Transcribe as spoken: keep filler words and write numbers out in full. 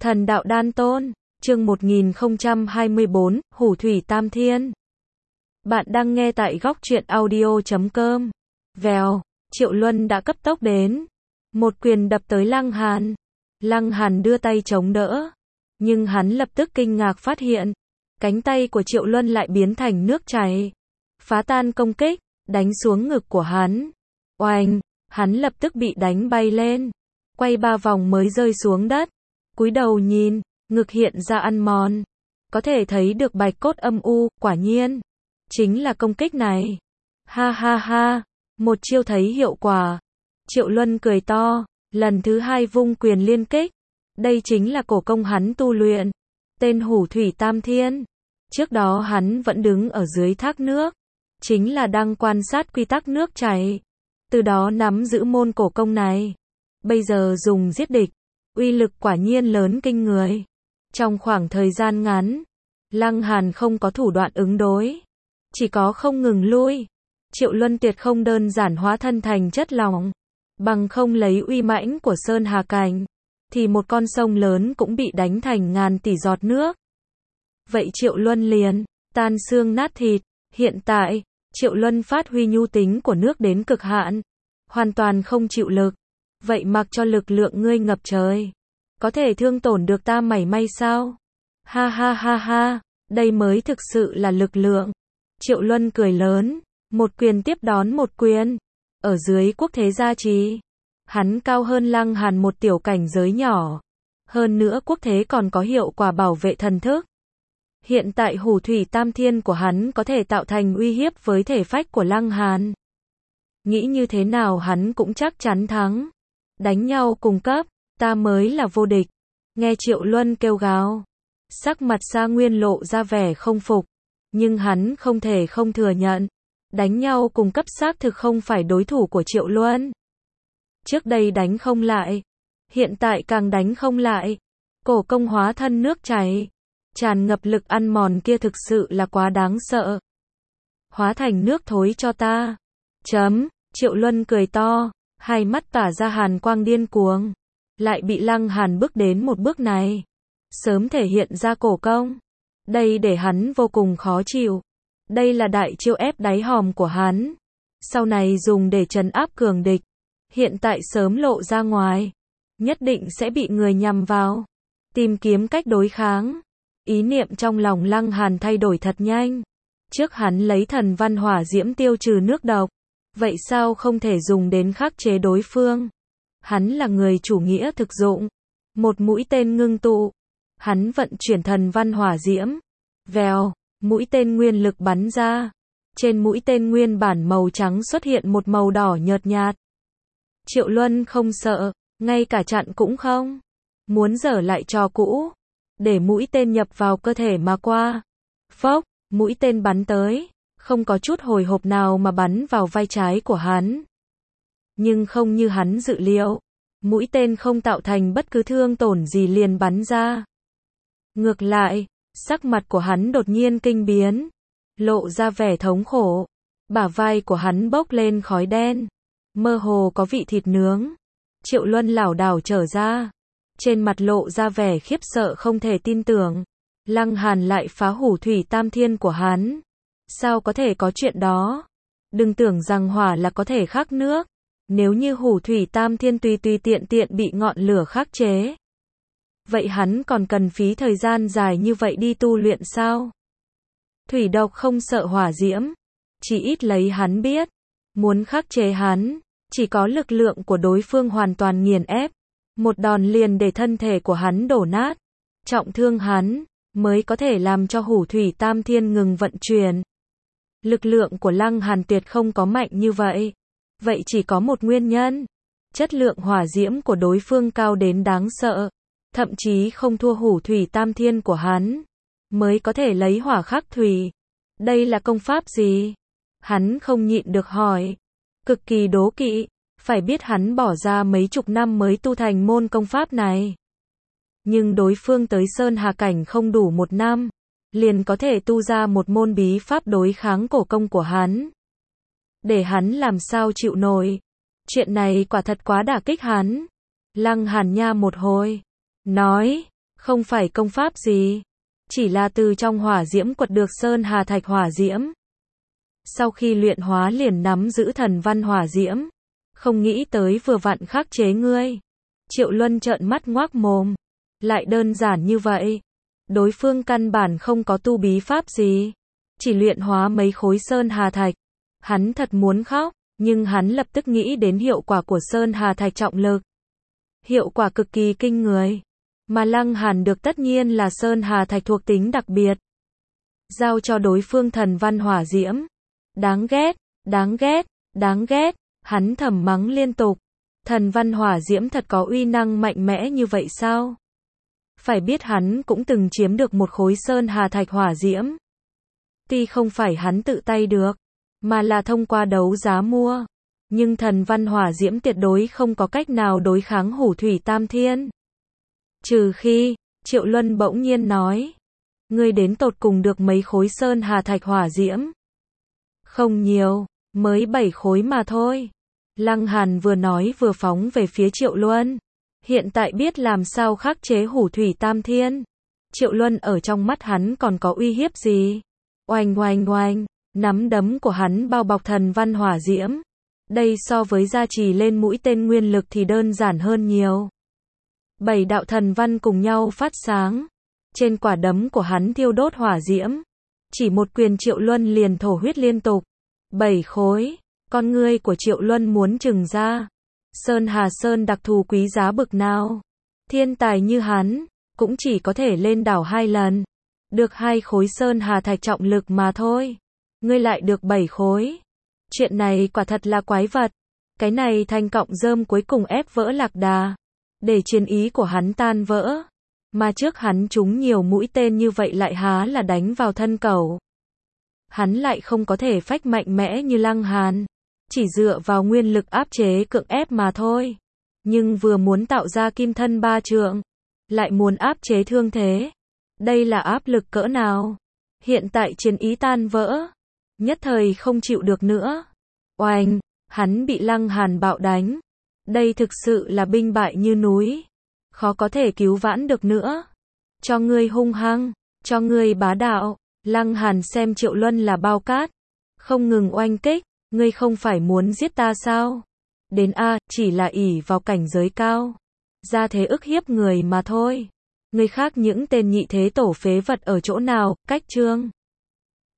Thần đạo đan tôn, chương một nghìn không trăm hai mươi bốn, Hủ thủy tam thiên. Bạn đang nghe tại góc truyện audio chấm com. Vèo, Triệu Luân đã cấp tốc đến. Một quyền đập tới Lăng Hàn. Lăng Hàn đưa tay chống đỡ. Nhưng hắn lập tức kinh ngạc phát hiện. Cánh tay của Triệu Luân lại biến thành nước chảy. Phá tan công kích, đánh xuống ngực của hắn. Oanh, hắn lập tức bị đánh bay lên. Quay ba vòng mới rơi xuống đất. Cúi đầu nhìn, ngực hiện ra ăn mòn. Có thể thấy được bạch cốt âm u, quả nhiên. Chính là công kích này. Ha ha ha, một chiêu thấy hiệu quả. Triệu Luân cười to, lần thứ hai vung quyền liên kích. Đây chính là cổ công hắn tu luyện. Tên Hủ thủy tam thiên. Trước đó hắn vẫn đứng ở dưới thác nước. Chính là đang quan sát quy tắc nước chảy. Từ đó nắm giữ môn cổ công này. Bây giờ dùng giết địch. Uy lực quả nhiên lớn kinh người. Trong khoảng thời gian ngắn, Lăng Hàn không có thủ đoạn ứng đối. Chỉ có không ngừng lui. Triệu Luân tuyệt không đơn giản hóa thân thành chất lỏng. Bằng không lấy uy mãnh của Sơn Hà Cảnh. Thì một con sông lớn cũng bị đánh thành ngàn tỷ giọt nước. Vậy Triệu Luân liền, tan xương nát thịt. Hiện tại, Triệu Luân phát huy nhu tính của nước đến cực hạn. Hoàn toàn không chịu lực. Vậy mặc cho lực lượng ngươi ngập trời. Có thể thương tổn được ta mảy may sao? Ha ha ha ha, đây mới thực sự là lực lượng. Triệu Luân cười lớn, một quyền tiếp đón một quyền. Ở dưới quốc thế gia trì, hắn cao hơn Lăng Hàn một tiểu cảnh giới nhỏ. Hơn nữa quốc thế còn có hiệu quả bảo vệ thần thức. Hiện tại Hủ thủy tam thiên của hắn có thể tạo thành uy hiếp với thể phách của Lăng Hàn. Nghĩ như thế nào hắn cũng chắc chắn thắng. Đánh nhau cùng cấp, ta mới là vô địch. Nghe Triệu Luân kêu gào. Sắc mặt Sa Nguyên lộ ra vẻ không phục. Nhưng hắn không thể không thừa nhận. Đánh nhau cùng cấp xác thực không phải đối thủ của Triệu Luân. Trước đây đánh không lại. Hiện tại càng đánh không lại. Cổ công hóa thân nước chảy. Tràn ngập lực ăn mòn kia thực sự là quá đáng sợ. Hóa thành nước thối cho ta. Chấm, Triệu Luân cười to. Hai mắt tỏa ra hàn quang điên cuồng. Lại bị Lăng Hàn bước đến một bước này. Sớm thể hiện ra cổ công. Đây để hắn vô cùng khó chịu. Đây là đại chiêu ép đáy hòm của hắn. Sau này dùng để trấn áp cường địch. Hiện tại sớm lộ ra ngoài. Nhất định sẽ bị người nhằm vào. Tìm kiếm cách đối kháng. Ý niệm trong lòng Lăng Hàn thay đổi thật nhanh. Trước hắn lấy thần văn hỏa diễm tiêu trừ nước độc. Vậy sao không thể dùng đến khắc chế đối phương? Hắn là người chủ nghĩa thực dụng. Một mũi tên ngưng tụ. Hắn vận chuyển thần văn hỏa diễm. Vèo, mũi tên nguyên lực bắn ra. Trên mũi tên nguyên bản màu trắng xuất hiện một màu đỏ nhợt nhạt. Triệu Luân không sợ, ngay cả chặn cũng không. Muốn dở lại trò cũ. Để mũi tên nhập vào cơ thể mà qua. Phốc, mũi tên bắn tới. Không có chút hồi hộp nào mà bắn vào vai trái của hắn. Nhưng không như hắn dự liệu. Mũi tên không tạo thành bất cứ thương tổn gì liền bắn ra. Ngược lại, sắc mặt của hắn đột nhiên kinh biến. Lộ ra vẻ thống khổ. Bả vai của hắn bốc lên khói đen. Mơ hồ có vị thịt nướng. Triệu Luân lảo đảo trở ra. Trên mặt lộ ra vẻ khiếp sợ không thể tin tưởng. Lăng Hàn lại phá Hủ thủy tam thiên của hắn. Sao có thể có chuyện đó? Đừng tưởng rằng hỏa là có thể khắc nước. Nếu như Hủ thủy tam thiên tùy tùy tiện tiện bị ngọn lửa khắc chế. Vậy hắn còn cần phí thời gian dài như vậy đi tu luyện sao? Thủy độc không sợ hỏa diễm. Chỉ ít lấy hắn biết. Muốn khắc chế hắn. Chỉ có lực lượng của đối phương hoàn toàn nghiền ép. Một đòn liền để thân thể của hắn đổ nát. Trọng thương hắn. Mới có thể làm cho Hủ thủy tam thiên ngừng vận chuyển. Lực lượng của Lăng Hàn tuyệt không có mạnh như vậy. Vậy chỉ có một nguyên nhân. Chất lượng hỏa diễm của đối phương cao đến đáng sợ. Thậm chí không thua Hủ thủy tam thiên của hắn. Mới có thể lấy hỏa khắc thủy. Đây là công pháp gì? Hắn không nhịn được hỏi. Cực kỳ đố kỵ. Phải biết hắn bỏ ra mấy chục năm mới tu thành môn công pháp này. Nhưng đối phương tới Sơn Hà Cảnh không đủ một năm. Liền có thể tu ra một môn bí pháp đối kháng cổ công của hắn. Để hắn làm sao chịu nổi. Chuyện này quả thật quá đả kích hắn. Lăng Hàn nha một hồi. Nói. Không phải công pháp gì, chỉ là từ trong hỏa diễm quật được sơn hà thạch hỏa diễm. Sau khi luyện hóa liền nắm giữ thần văn hỏa diễm, không nghĩ tới vừa vặn khắc chế ngươi. Triệu Luân trợn mắt ngoác mồm, lại đơn giản như vậy. Đối phương căn bản không có tu bí pháp gì, chỉ luyện hóa mấy khối sơn hà thạch. Hắn thật muốn khóc, nhưng hắn lập tức nghĩ đến hiệu quả của sơn hà thạch trọng lực. Hiệu quả cực kỳ kinh người, mà Lăng Hàn được tất nhiên là sơn hà thạch thuộc tính đặc biệt. Giao cho đối phương thần văn hỏa diễm. Đáng ghét, đáng ghét, đáng ghét, hắn thầm mắng liên tục. Thần văn hỏa diễm thật có uy năng mạnh mẽ như vậy sao? Phải biết hắn cũng từng chiếm được một khối sơn hà thạch hỏa diễm. Tuy không phải hắn tự tay được, mà là thông qua đấu giá mua. Nhưng thần văn hỏa diễm tuyệt đối không có cách nào đối kháng hủ thủy tam thiên. Trừ khi, Triệu Luân bỗng nhiên nói. Ngươi đến tột cùng được mấy khối sơn hà thạch hỏa diễm? Không nhiều, mới bảy khối mà thôi. Lăng Hàn vừa nói vừa phóng về phía Triệu Luân. Hiện tại biết làm sao khắc chế hủ thủy tam thiên. Triệu Luân ở trong mắt hắn còn có uy hiếp gì? Oanh oanh oanh, nắm đấm của hắn bao bọc thần văn hỏa diễm. Đây so với gia trì lên mũi tên nguyên lực thì đơn giản hơn nhiều. Bảy đạo thần văn cùng nhau phát sáng. Trên quả đấm của hắn thiêu đốt hỏa diễm. Chỉ một quyền Triệu Luân liền thổ huyết liên tục. Bảy khối, con ngươi của Triệu Luân muốn trừng ra. Sơn Hà Sơn đặc thù quý giá bực nào. Thiên tài như hắn, cũng chỉ có thể lên đảo hai lần. Được hai khối Sơn Hà thạch trọng lực mà thôi. Ngươi lại được bảy khối. Chuyện này quả thật là quái vật. Cái này thành cọng rơm cuối cùng ép vỡ lạc đà. Để chiến ý của hắn tan vỡ. Mà trước hắn trúng nhiều mũi tên như vậy lại há là đánh vào thân cẩu. Hắn lại không có thể phách mạnh mẽ như Lăng Hàn. Chỉ dựa vào nguyên lực áp chế cưỡng ép mà thôi. Nhưng vừa muốn tạo ra kim thân ba trượng, lại muốn áp chế thương thế. Đây là áp lực cỡ nào? Hiện tại chiến ý tan vỡ. Nhất thời không chịu được nữa. Oanh, hắn bị Lăng Hàn bạo đánh. Đây thực sự là binh bại như núi. Khó có thể cứu vãn được nữa. Cho ngươi hung hăng, cho ngươi bá đạo. Lăng Hàn xem Triệu Luân là bao cát. Không ngừng oanh kích. Ngươi không phải muốn giết ta sao? Đến A, chỉ là ỷ vào cảnh giới cao. Ra thế ức hiếp người mà thôi. Người khác những tên nhị thế tổ phế vật ở chỗ nào, cách chương.